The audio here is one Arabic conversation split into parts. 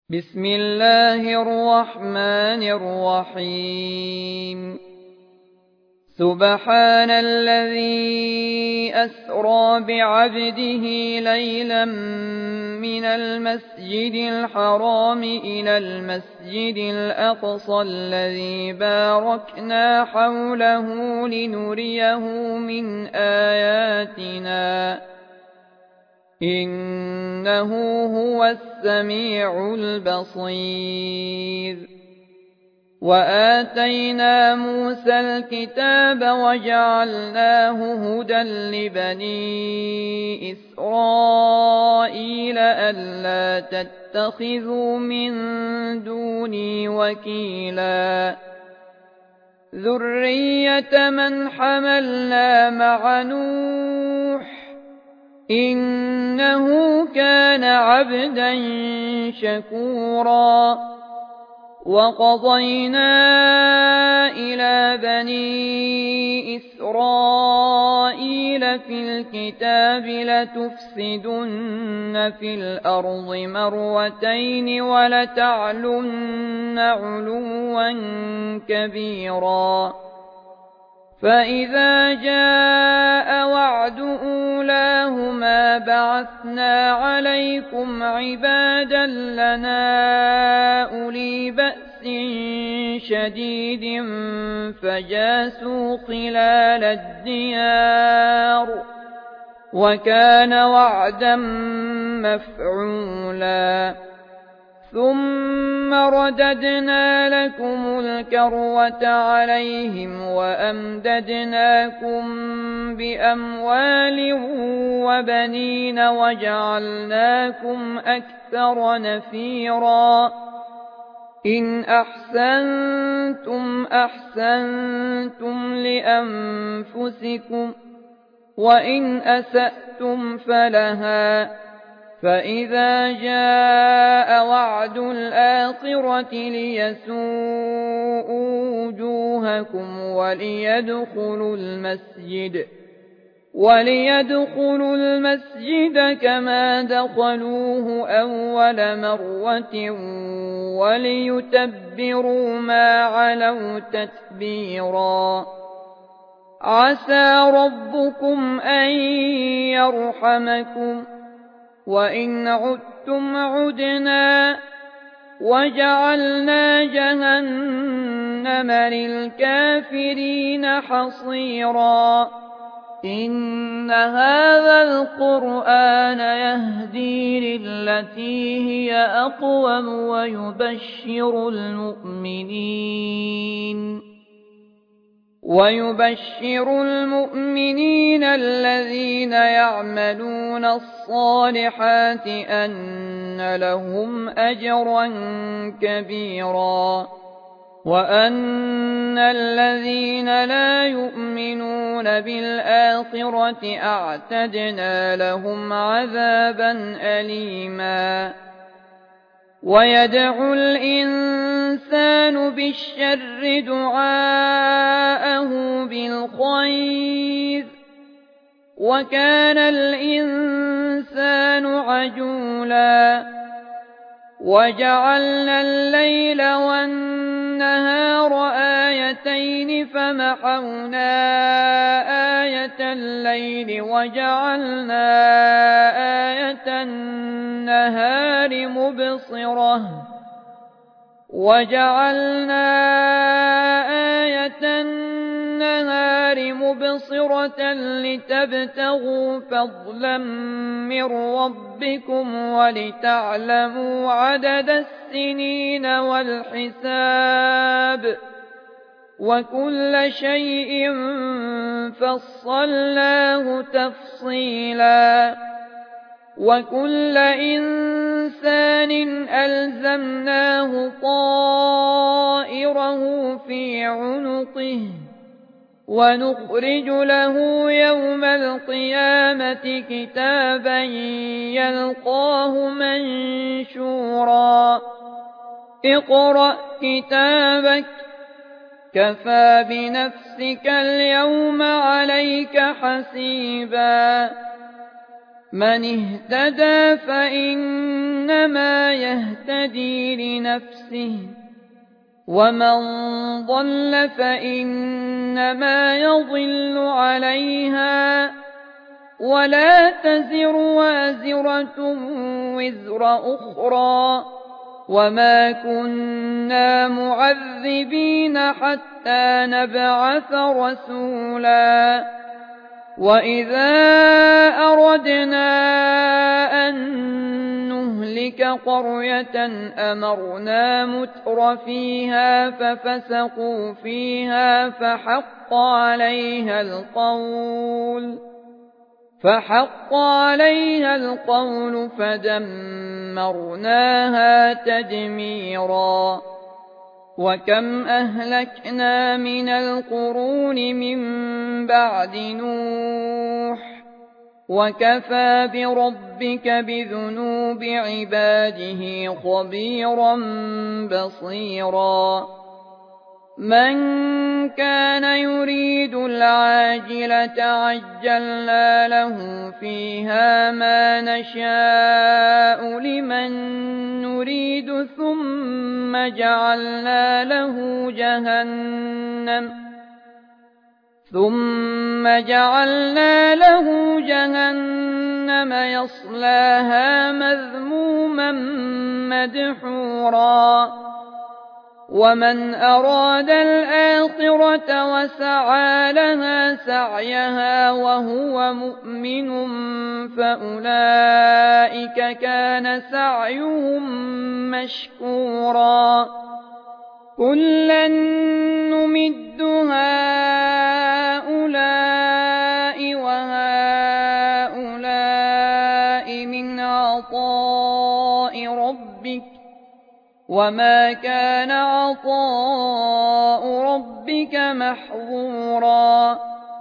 بسم الله الرحمن الرحيم سبحان الذي أسرى بعبده ليلا من المسجد الحرام إلى المسجد الأقصى الذي باركنا حوله لنريه من آياتنا إنه هو السميع البصير وآتينا موسى الكتاب وجعلناه هدى لبني إسرائيل ألا تتخذوا من دوني وكيلا ذرية من حملنا مع نوح إنه كان عبدا شكورا وقضينا إلى بني إسرائيل في الكتاب لتفسدن في الأرض مرتين ولتعلن علوا كبيرا فإذا جاء وعد أولاهما بعثنا عليكم عبادا لنا أولي بأس شديد فجاسوا خلال الديار وكان وعدا مفعولا ثم رددنا لكم الكرة عليهم وأمددناكم بأموال وبنين وجعلناكم أكثر نفيرا إن أحسنتم أحسنتم لأنفسكم وإن أسأتم فلها فإذا جاء وعد الآخرة ليسوءوا وجوهكم وليدخلوا المسجد كما دخلوه أول مرة وليتبروا ما علوا تتبيرا عسى ربكم أن يرحمكم وإن عدتم عدنا وجعلنا جهنم للكافرين حصيرا إن هذا القرآن يهدي للتي هي أقوم ويبشر المؤمنين الذين يعملون الصالحات أن لهم أجرا كبيرا وأن الذين لا يؤمنون بالآخرة أعتدنا لهم عذابا أليما ويدعو الإنسان بالشر دعاءه بالخير وكان الإنسان عجولا وجعلنا الليل والنهار آيتين فمحونا آية الليل وجعلنا آية النهار مبصرة لتبتغوا فضلا من ربكم ولتعلموا عدد السنين والحساب وكل شيء فصلناه تفصيلا وكل إنسان ألزمناه طائره في عنقه ونخرج له يوم القيامة كتابا يلقاه منشورا اقرأ كتابك كفى بنفسك اليوم عليك حسيبا من اهتدى فإن فإنما يهتدي لنفسه ومن ضل فإنما يضل عليها ولا تزر وازرة وزر أخرى وما كنا معذبين حتى نبعث رسولا وإذا أردنا أن نهلك قرية أمرنا متر فيها ففسقوا فيها فحق عليها القول فدمرناها تدميرا وكم أهلكنا من القرون من بعد نوح وكفى بربك بذنوب عباده خبيرا بصيرا من كان يريد العاجلة عجلنا له فيها ما نشاء لمن نريد ثم جعلنا له جهنم يصلاها مذموما مدحورا ومن أراد الآخرة وسعى لها سعيها وهو مؤمن فأولئك كان سعيهم مشكورا كلا نمد هؤلاء وهؤلاء من عطاء ربك وما كان عطاء ربك محظورا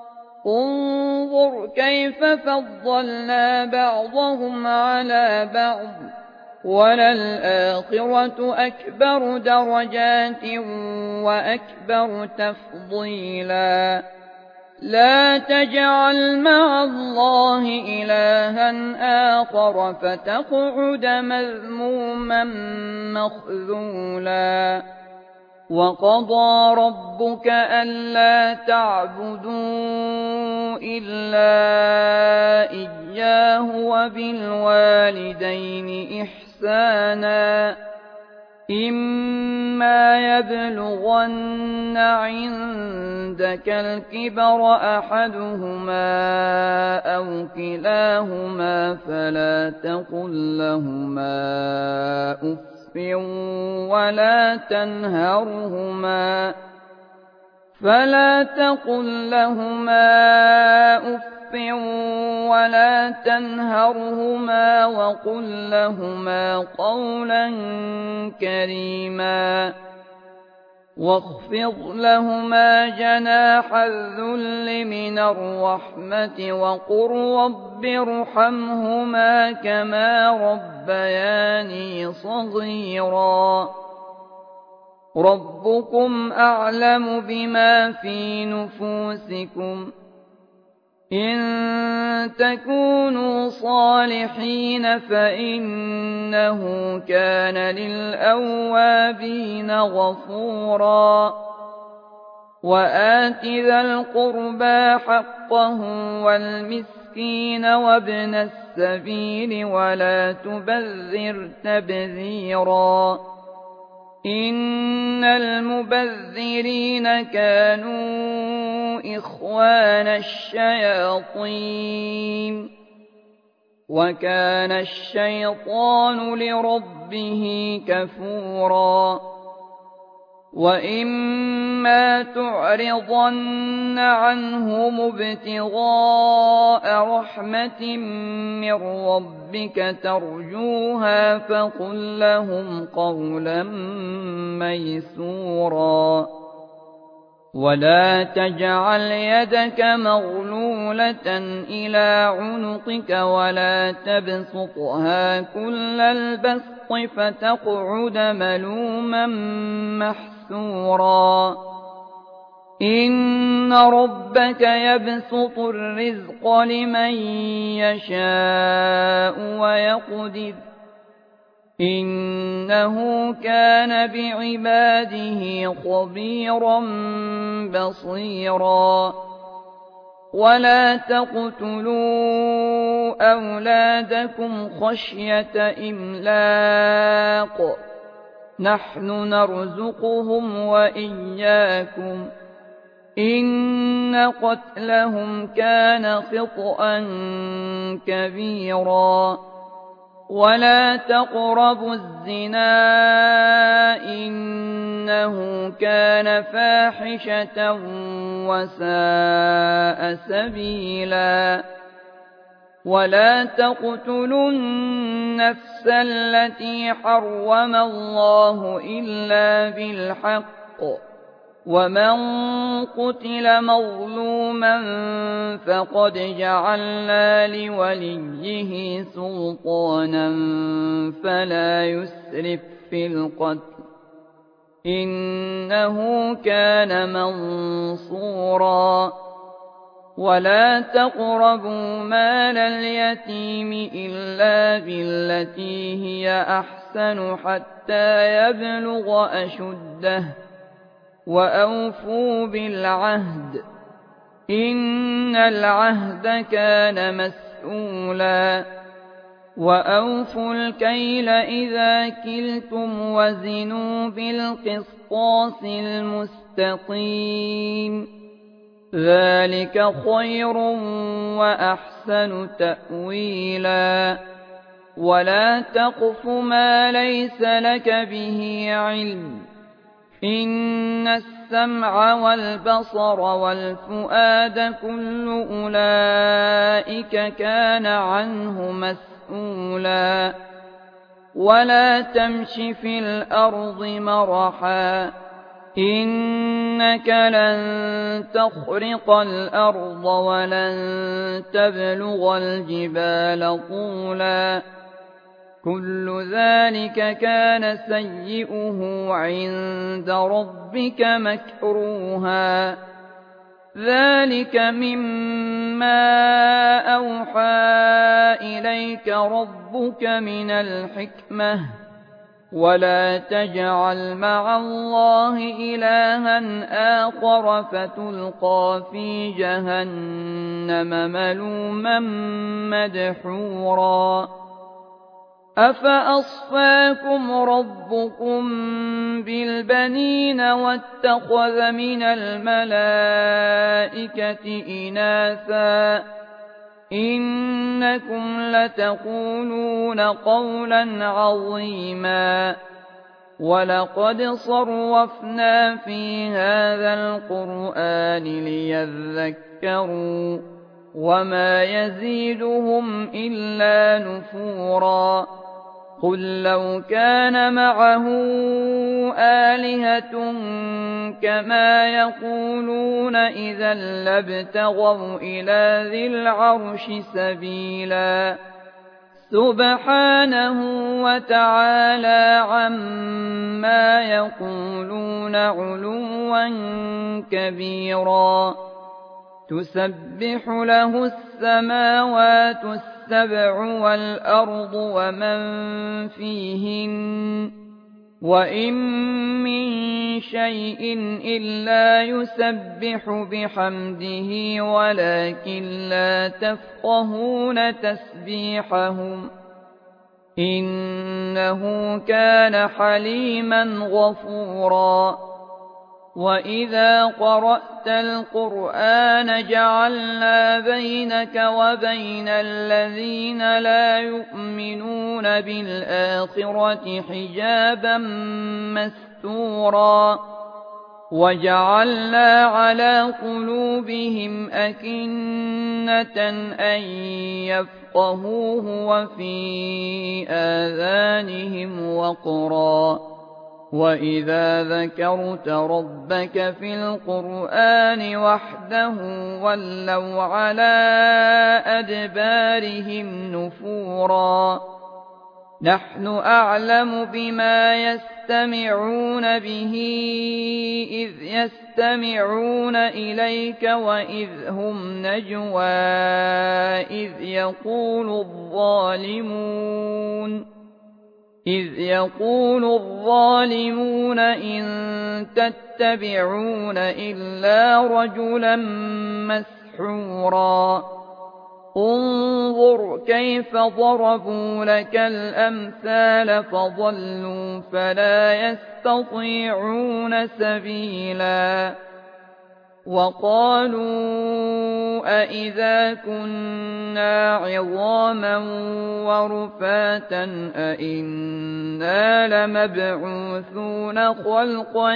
انظر كيف فضلنا بعضهم على بعض وللآخرة أكبر درجات وأكبر تفضيلا لا تجعل مع الله إلها آخر فتقعد مذموما مخذولا وقضى ربك ألا تعبدوا إلا إياه وبالوالدين إحسانا إما يبلغن عندك الكبر أحدهما أو كلاهما فلا تقل لهما أف ولا تنهرهما وقل لهما قولا كريما واخفض لهما جناح الذل من الرحمة وقل رب ارحمهما كما ربياني صغيرا ربكم أعلم بما في نفوسكم إن تكونوا صالحين فإنه كان للأوابين غفورا وآت ذا القربى حقه والمسكين وابن السبيل ولا تبذر تبذيرا إن المبذرين كانوا إخوان الشياطين وكان الشيطان لربه كفورا وإما تعرضن عنهم ابتغاء رحمة من ربك ترجوها فقل لهم قولا ميسورا ولا تجعل يدك مغلولة إلى عنقك ولا تبسطها كل البسط فتقعد ملوما محسورا إن ربك يبسط الرزق لمن يشاء ويقدر إنه كان بعباده خبيرا بصيرا ولا تقتلوا أولادكم خشية إملاق نحن نرزقهم وإياكم إن قتلهم كان خطأ كبيرا ولا تقربوا الزنا إنه كان فاحشة وساء سبيلا ولا تقتلوا النفس التي حرم الله إلا بالحق ومن قتل مظلوما فقد جعلنا لوليه سلطانا فلا يسرف في القتل إنه كان منصورا ولا تقربوا مال اليتيم إلا بالتي هي أحسن حتى يبلغ أشده وأوفوا بالعهد إن العهد كان مسؤولا وأوفوا الكيل إذا كلتم وزنوا بالقسطاس المستقيم ذلك خير وأحسن تأويلا ولا تقف ما ليس لك به علم إن السمع والبصر والفؤاد كل أولئك كان عنه مسؤولا ولا تمش في الأرض مرحا إنك لن تخرق الأرض ولن تبلغ الجبال طولا كل ذلك كان سيئه عند ربك مكروها ذلك مما أوحى إليك ربك من الحكمة ولا تجعل مع الله إلها آخر فتلقى في جهنم ملوما مدحورا أفأصفاكم ربكم بالبنين واتخذ من الملائكة إناثا إنكم لتقولون قولا عظيما ولقد صرفنا في هذا القرآن ليذكروا وما يزيدهم إلا نفورا قل لو كان معه آلهة كما يقولون إذا لابتغوا إلى ذي العرش سبيلا سبحانه وتعالى عما يقولون علوا كبيرا تسبح له السماوات السبع والأرض ومن فيهن وإن من شيء إلا يسبح بحمده ولكن لا تفقهون تسبيحهم إنه كان حليما غفورا وإذا قرأت القرآن جعلنا بينك وبين الذين لا يؤمنون بالآخرة حجابا مستورا وجعلنا على قلوبهم أكنة أن يفقهوه وفي آذانهم وقرا وإذا ذكرت ربك في القرآن وحده ولوا على أدبارهم نفورا نحن أعلم بما يستمعون به إذ يستمعون إليك وإذ هم نجوى إذ يقول الظالمون إذ يقول الظالمون إن تتبعون إلا رجلا مسحورا انظر كيف ضربوا لك الأمثال فضلوا فلا يستطيعون سبيلا وقالوا أإذا كنا عظاما ورفاتا أإنا لمبعوثون خلقا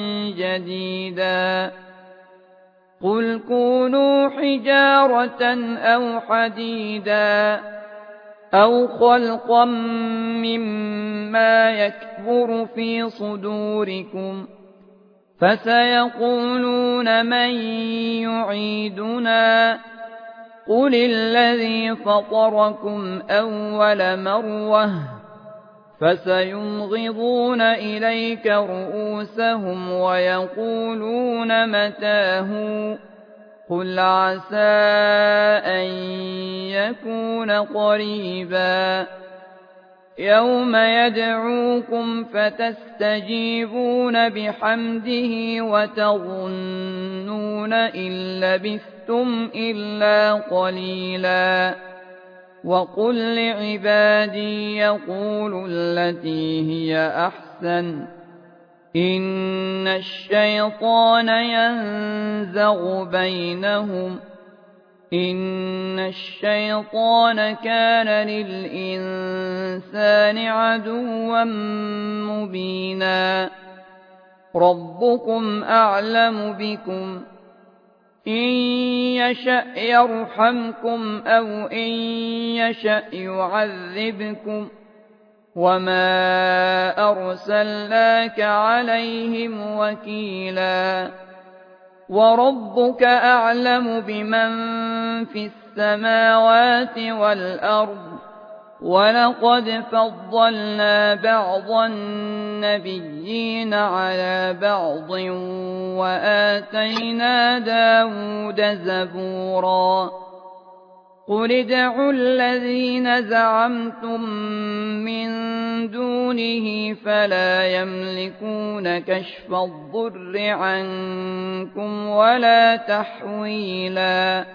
جديدا قل كونوا حجارة أو حديدا أو خلقا مما يكبر في صدوركم فسيقولون من يعيدنا قل الذي فطركم أول مرة فسينغضون إليك رؤوسهم ويقولون متاه قل عسى أن يكون قريبا يوم يدعوكم فتستجيبون بحمده وتظنون إن لبثتم إلا قليلا وقل لعبادي يقولوا التي هي أحسن إن الشيطان ينزغ بينهم إن الشيطان كان للإنسان عدوا مبينا ربكم أعلم بكم إن يشأ يرحمكم أو إن يشأ يعذبكم وما أرسلناك عليهم وكيلا وربك أعلم بمن في السماوات والأرض ولقد فضلنا بعض النبيين على بعض وآتينا داود زبورا قل ادعوا الذين زعمتم من دونه فلا يملكون كشف الضر عنكم ولا تحويلا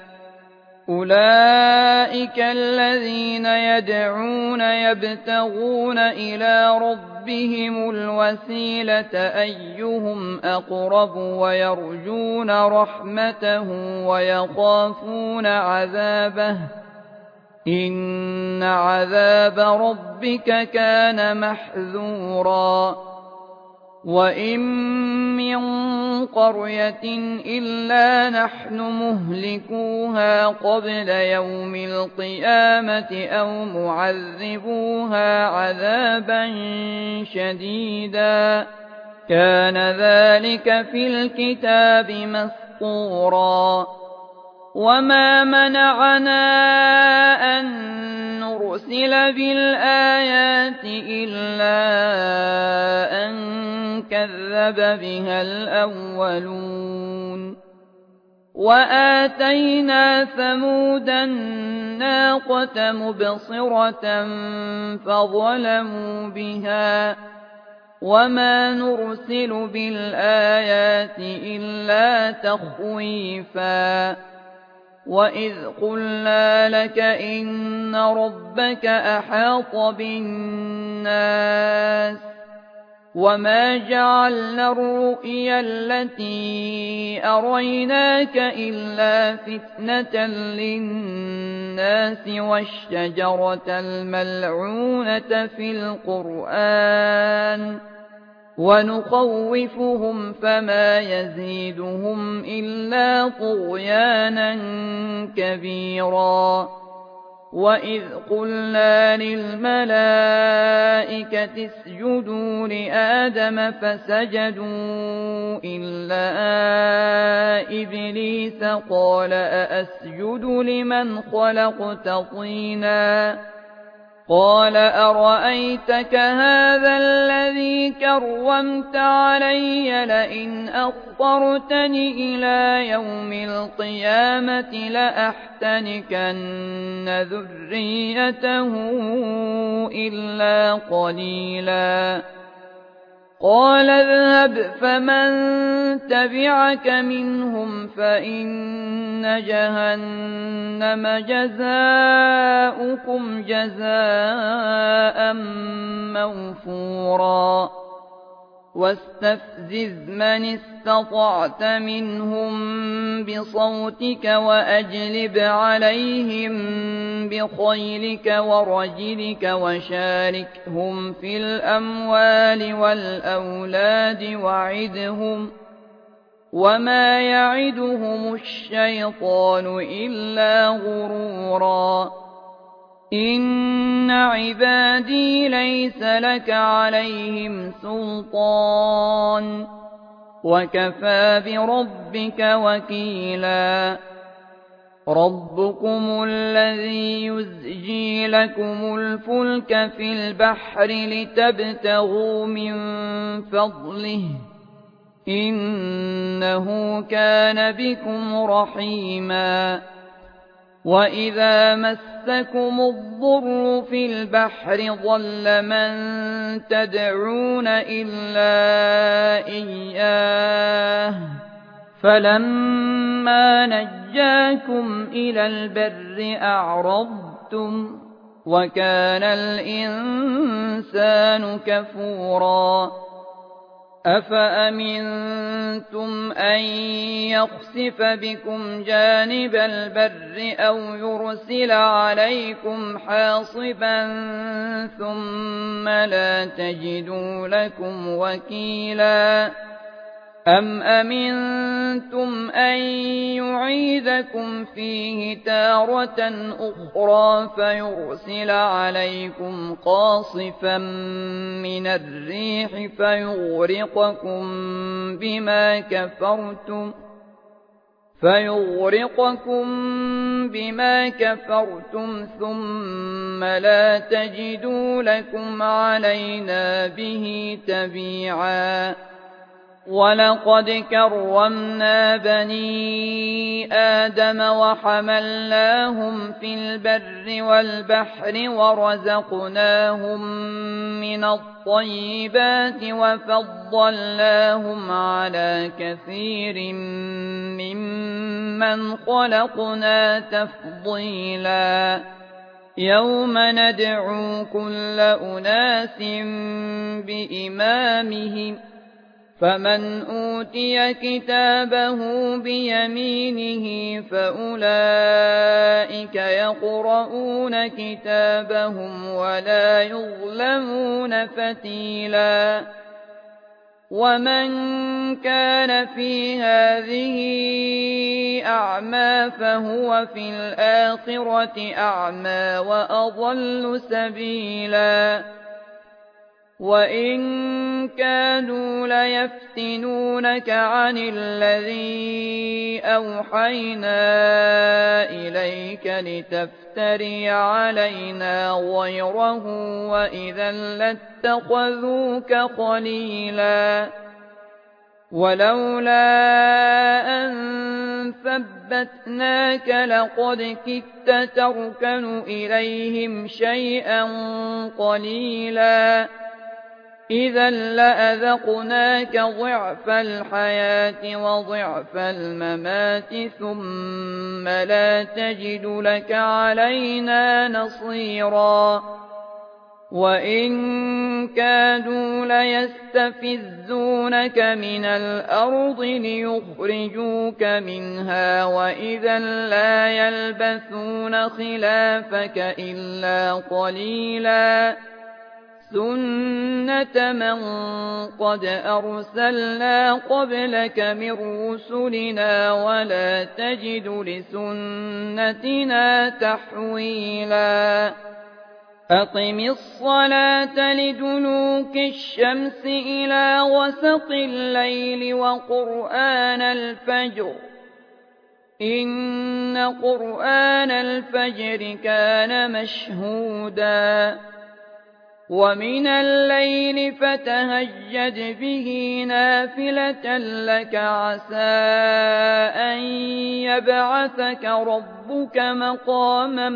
أولئك الذين يدعون يبتغون إلى ربهم الوسيلة أيهم أقرب ويرجون رحمته ويخافون عذابه إن عذاب ربك كان محذورا وإن من قرية إلا نحن مهلكوها قبل يوم القيامة أو معذبوها عذابا شديدا كان ذلك في الكتاب مسطورا وما منعنا أن نرسل بالآيات إلا أن كذب بها الأولون وآتينا ثمود الناقة مبصرة فظلموا بها وما نرسل بالآيات إلا تخويفا وإذ قلنا لك إن ربك أحاط بالناس وما جعلنا الرؤيا التي أريناك إلا فتنة للناس والشجرة الملعونة في القرآن ونخوفهم فما يزيدهم إلا طغيانا كبيرا وإذ قلنا للملائكة اسجدوا لآدم فسجدوا إلا إبليس قال أأسجد لمن خلقت طينا قال أرأيتك هذا الذي كرمت علي لئن أخرتني إلى يوم القيامة لأحتنكن ذريته إلا قليلا قال اذهب فمن تبعك منهم فإن جهنم جزاؤكم جزاء موفورا واستفزز من استطعت منهم بصوتك وأجلب عليهم بخيلك ورجلك وشاركهم في الأموال والأولاد وعدهم وما يعدهم الشيطان إلا غرورا إن عبادي ليس لك عليهم سلطان وكفى بربك وكيلا ربكم الذي يزجي لكم الفلك في البحر لتبتغوا من فضله إنه كان بكم رحيما وإذا مسكم الضر في البحر ضل من تدعون إلا إياه فلما نجاكم إلى البر أعرضتم وكان الإنسان كفورا أفأمنتم أن يخسف بكم جانب البر أو يرسل عليكم حاصبا ثم لا تجدوا لكم وكيلا أم أمنتم أن يعيدكم فيه تارة أخرى فيرسل عليكم قاصفا من الريح فيغرقكم بما كفرتم ثم لا تجدوا لكم علينا به تبيعا ولقد كرمنا بني آدم وحملناهم في البر والبحر ورزقناهم من الطيبات وفضلناهم على كثير ممن خلقنا تفضيلا يوم ندعو كل أناس بإمامهم فمن أوتي كتابه بيمينه فأولئك يقرؤون كتابهم ولا يظلمون فتيلا ومن كان في هذه أعمى فهو في الآخرة أعمى وأضل سبيلا وإن كانوا ليفتنونك عن الذي أوحينا إليك لتفتري علينا غيره وإذا لاتخذوك خليلا ولولا أن ثبتناك لقد كدت تركن إليهم شيئا قليلا إذا لأذقناك ضعف الحياة وضعف الممات ثم لا تجد لك علينا نصيرا وإن كادوا ليستفزونك من الأرض ليخرجوك منها وإذا لا يلبثون خلافك إلا قليلا سنة من قد أرسلنا قبلك من رسلنا ولا تجد لسنتنا تحويلا أقم الصلاة لدلوك الشمس إلى غسق الليل وقرآن الفجر إن قرآن الفجر كان مشهودا ومن الليل فتهجد به نافلة لك عسى أن يبعثك ربك مقاما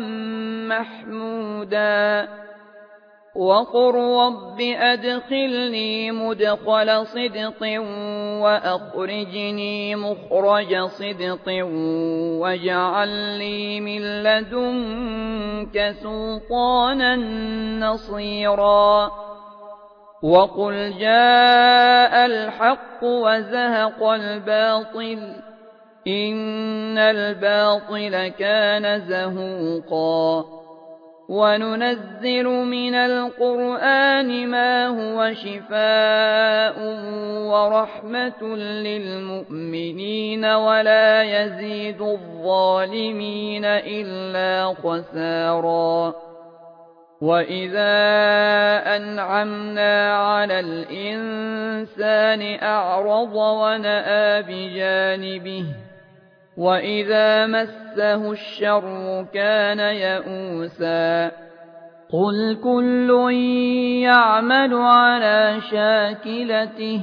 محمودا وقل رب أدخلني مدخل صدق وأخرجني مخرج صدق واجعل لي من لدنك سلطانا نصيرا وقل جاء الحق وزهق الباطل إن الباطل كان زهوقا وننزل من القرآن ما هو شفاء ورحمة للمؤمنين ولا يزيد الظالمين إلا خسارا وإذا أنعمنا على الإنسان أعرض ونأى بجانبه وإذا مسه الشر كان يئوسا قل كل يعمل على شاكلته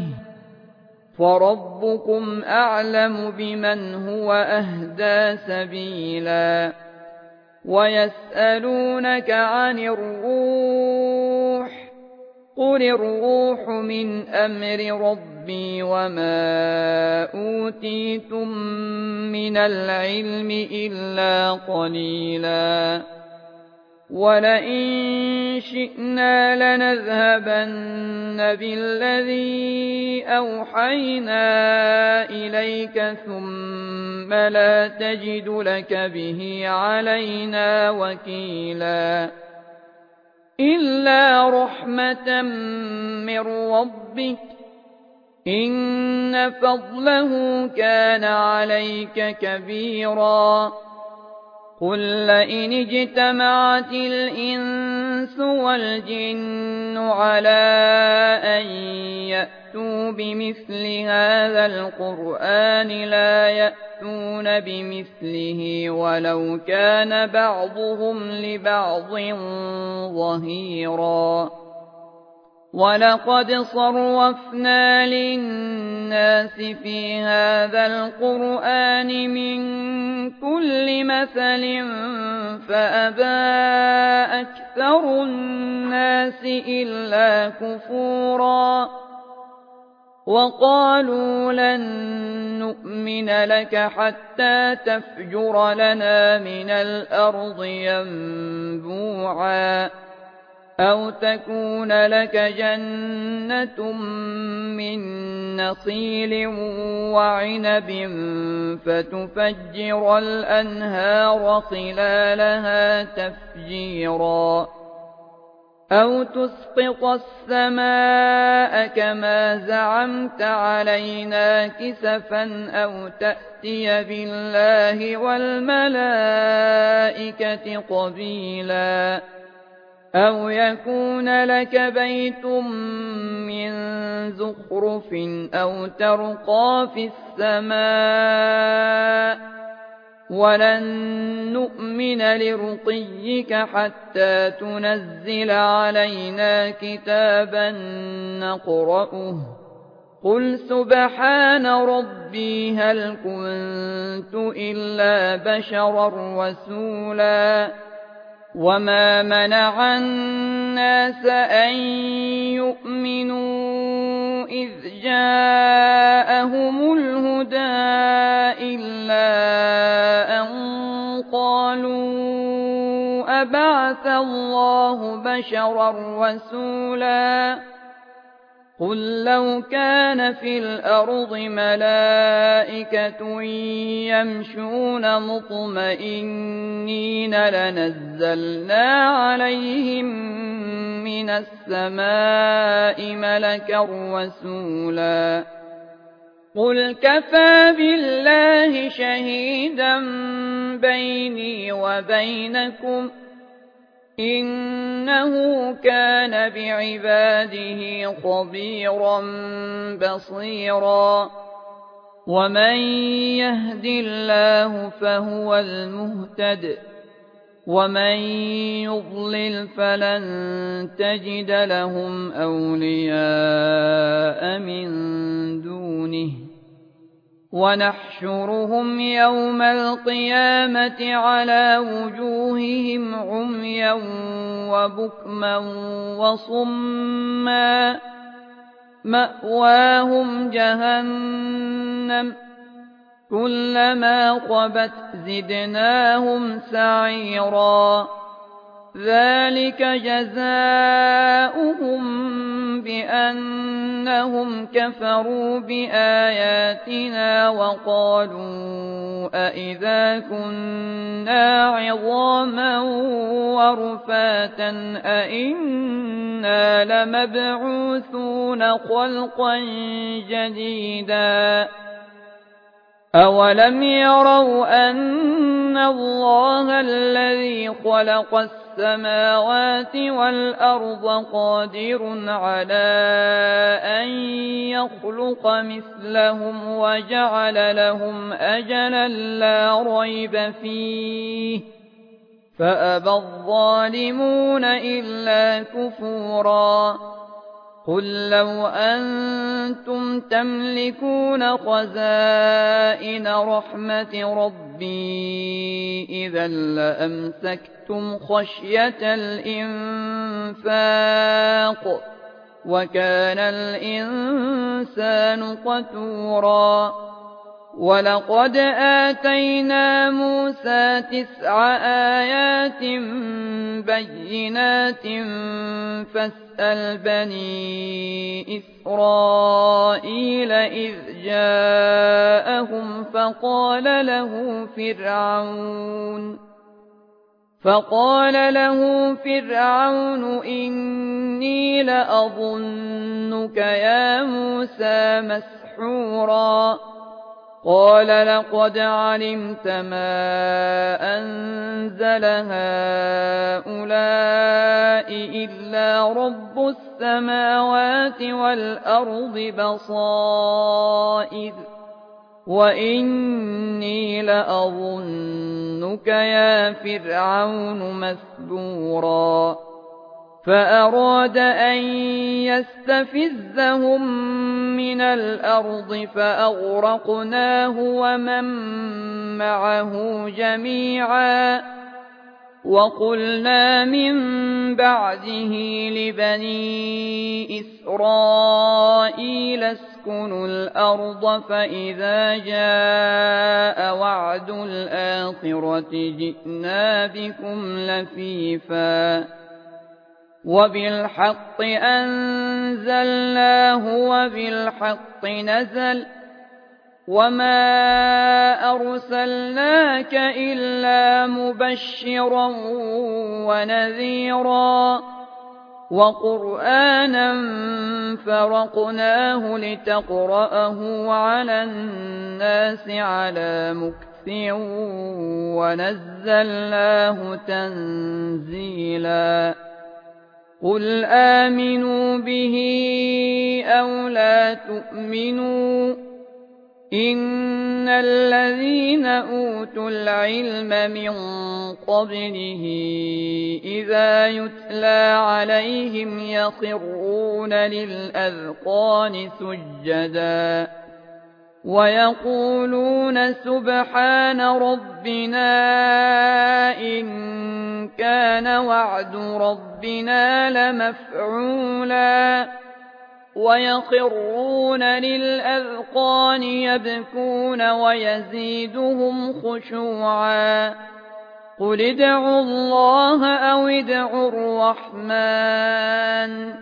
فربكم أعلم بمن هو أهدى سبيلا ويسألونك عن الروح قل الروح من أمر ربي وما أوتيتم من العلم إلا قليلا ولئن شئنا لنذهبن بالذي أوحينا إليك ثم لا تجد لك به علينا وكيلا إلا رحمة من ربك إن فضله كان عليك كبيرا قل لئن اجتمعت الإنس والجن على أن يأتوا بمثل هذا القرآن لا يأتون بمثله ولو كان بعضهم لبعض ظهيرا ولقد صرفنا للناس في هذا القرآن من كل مثل فأبى أكثر الناس إلا كفورا وقالوا لن نؤمن لك حتى تفجر لنا من الأرض ينبوعا أو تكون لك جنة من نخيل وعنب فتفجر الأنهار خلالها تفجيرا أو تسقط السماء كما زعمت علينا كسفا أو تأتي بالله والملائكة قبيلا أو يكون لك بيت من زخرف أو ترقى في السماء ولن نؤمن لرقيك حتى تنزل علينا كتابا نقرأه قل سبحان ربي هل كنت إلا بشرا رسولا وما منع الناس أن يؤمنوا إذ جاءهم الهدى إلا أن قالوا أبعث الله بشرا رسولا قل لو كان في الأرض ملائكة يمشون مطمئنين لنزلنا عليهم من السماء ملكا رسولا قل كفى بالله شهيدا بيني وبينكم إنه كان بعباده خبيرا بصيرا ومن يهد الله فهو المهتد ومن يضلل فلن تجد لهم أولياء من دونه ونحشرهم يوم القيامة على وجوههم عميا وبكما وصما مأواهم جهنم كلما خبت زدناهم سعيرا ذلك جزاؤهم بأنهم كفروا بآياتنا وقالوا أئذا كنا عظاما ورفاتا أئنا لمبعوثون خلقا جديدا أولم يروا أن الله الذي خلق السماوات والأرض قادر على أن يخلق مثلهم وجعل لهم أجلا لا ريب فيه فأبى الظالمون إلا كفورا قل لو أنتم تملكون خزائن رحمة ربي إذا لأمسكتم خشية الإنفاق وكان الإنسان قتورا ولقد آتينا موسى 9 آيات بينات فاسأل بني إسرائيل إذ جاءهم فقال له فرعون إني لأظنك يا موسى مسحورا قال لقد علمت ما أنزل هؤلاء إلا رب السماوات والأرض بصائر وإني لأظنك يا فرعون مثبورا فأراد أن يستفزهم من الأرض فأغرقناه ومن معه جميعا وقلنا من بعده لبني إسرائيل اسكنوا الأرض فإذا جاء وعد الآخرة جئنا بكم لفيفا وبالحق أنزلناه وبالحق نزل وما أرسلناك إلا مبشرا ونذيرا وقرآنا فرقناه لتقرأه على الناس على مكث ونزلناه تنزيلا قل آمنوا به أو لا تؤمنوا إن الذين أوتوا العلم من قبله إذا يتلى عليهم يخرون للأذقان سجدا ويقولون سبحان ربنا إن كان وعد ربنا لمفعولا ويخرون للأذقان يبكون ويزيدهم خشوعا قل ادعوا الله أو ادعوا الرحمن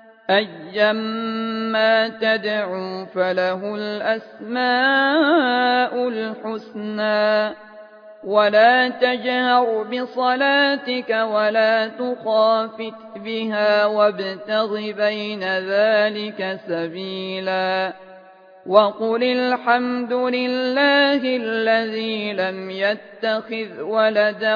أيما تدعوا فله الأسماء الحسنى ولا تجهر بصلاتك ولا تخافت بها وابتغ بين ذلك سبيلا وقل الحمد لله الذي لم يتخذ ولدا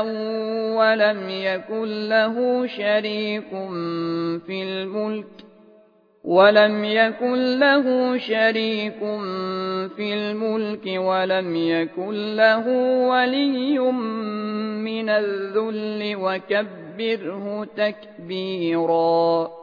ولم يكن له شريك في الملك ولم يكن له شريك في الملك ولم يكن له ولي من الذل وكبره تكبيرا.